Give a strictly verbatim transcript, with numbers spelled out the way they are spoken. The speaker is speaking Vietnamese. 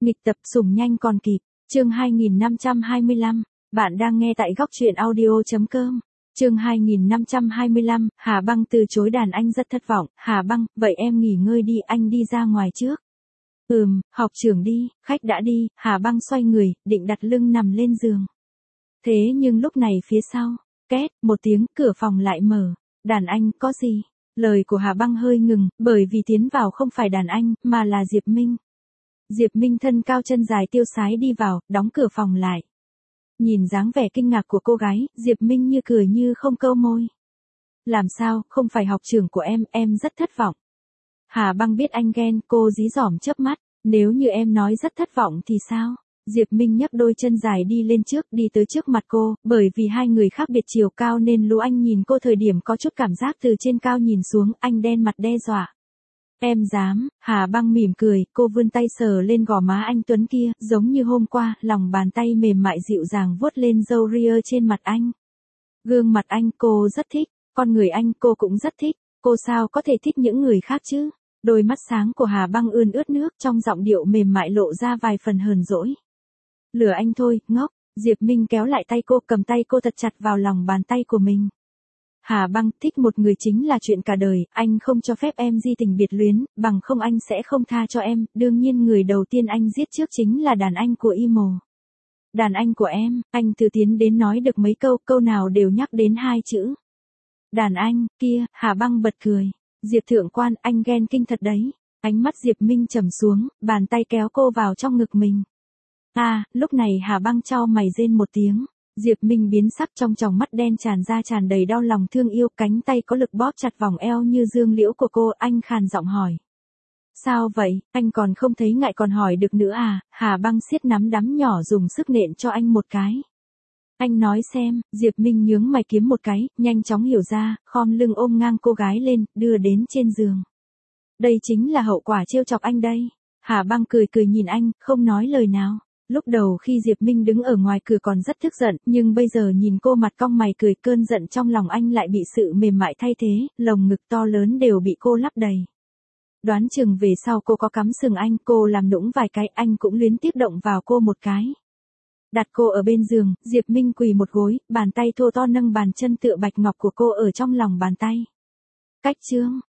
Nghịch tập sủng nhanh còn kịp, chương hai nghìn năm trăm hai mươi lăm, bạn đang nghe tại góc truyện audio.com. Chương hai nghìn năm trăm hai mươi lăm, Hà Băng từ chối đàn anh rất thất vọng, Hà Băng, vậy em nghỉ ngơi đi, anh đi ra ngoài trước. Ừm, học trưởng đi, khách đã đi, Hà Băng xoay người, định đặt lưng nằm lên giường. Thế nhưng lúc này phía sau, két, một tiếng, cửa phòng lại mở. Đàn anh, có gì? Lời của Hà Băng hơi ngừng, bởi vì tiến vào không phải đàn anh, mà là Diệp Minh. Diệp Minh thân cao chân dài tiêu sái đi vào, đóng cửa phòng lại. Nhìn dáng vẻ kinh ngạc của cô gái, Diệp Minh như cười như không câu môi. Làm sao, không phải học trưởng của em, em rất thất vọng. Hà Băng biết anh ghen, cô dí dỏm chớp mắt, nếu như em nói rất thất vọng thì sao? Diệp Minh nhấc đôi chân dài đi lên trước, đi tới trước mặt cô, bởi vì hai người khác biệt chiều cao nên Lũ Anh nhìn cô thời điểm có chút cảm giác từ trên cao nhìn xuống, anh đen mặt đe dọa. Em dám, Hà Băng mỉm cười, cô vươn tay sờ lên gò má anh Tuấn kia, giống như hôm qua, lòng bàn tay mềm mại dịu dàng vuốt lên râu ria trên mặt anh. Gương mặt anh cô rất thích, con người anh cô cũng rất thích, cô sao có thể thích những người khác chứ? Đôi mắt sáng của Hà Băng ươn ướt nước, trong giọng điệu mềm mại lộ ra vài phần hờn dỗi. Lừa anh thôi, ngốc. Diệp Minh kéo lại tay cô, cầm tay cô thật chặt vào lòng bàn tay của mình. Hà Băng, thích một người chính là chuyện cả đời, anh không cho phép em di tình biệt luyến, bằng không anh sẽ không tha cho em, đương nhiên người đầu tiên anh giết trước chính là đàn anh của Imo. Đàn anh của em, anh từ tiến đến nói được mấy câu, câu nào đều nhắc đến hai chữ. Đàn anh, kia, Hà Băng bật cười. Diệp thượng quan, anh ghen kinh thật đấy. Ánh mắt Diệp Minh trầm xuống, bàn tay kéo cô vào trong ngực mình. À, lúc này Hà Băng chau mày rên một tiếng. Diệp Minh biến sắc, trong tròng mắt đen tràn ra tràn đầy đau lòng thương yêu, cánh tay có lực bóp chặt vòng eo như dương liễu của cô, anh khàn giọng hỏi. Sao vậy, anh còn không thấy ngại còn hỏi được nữa à? Hà Băng siết nắm đấm nhỏ dùng sức nện cho anh một cái. Anh nói xem, Diệp Minh nhướng mày kiếm một cái, nhanh chóng hiểu ra, khom lưng ôm ngang cô gái lên, đưa đến trên giường. Đây chính là hậu quả trêu chọc anh đây. Hà Băng cười cười nhìn anh, không nói lời nào. Lúc đầu khi Diệp Minh đứng ở ngoài cửa còn rất tức giận, nhưng bây giờ nhìn cô mặt cong mày cười, cơn giận trong lòng anh lại bị sự mềm mại thay thế, lồng ngực to lớn đều bị cô lấp đầy. Đoán chừng về sau cô có cắm sừng anh, cô làm nũng vài cái, anh cũng luyến tiếc động vào cô một cái. Đặt cô ở bên giường, Diệp Minh quỳ một gối, bàn tay thô to nâng bàn chân tựa bạch ngọc của cô ở trong lòng bàn tay. Cách chương,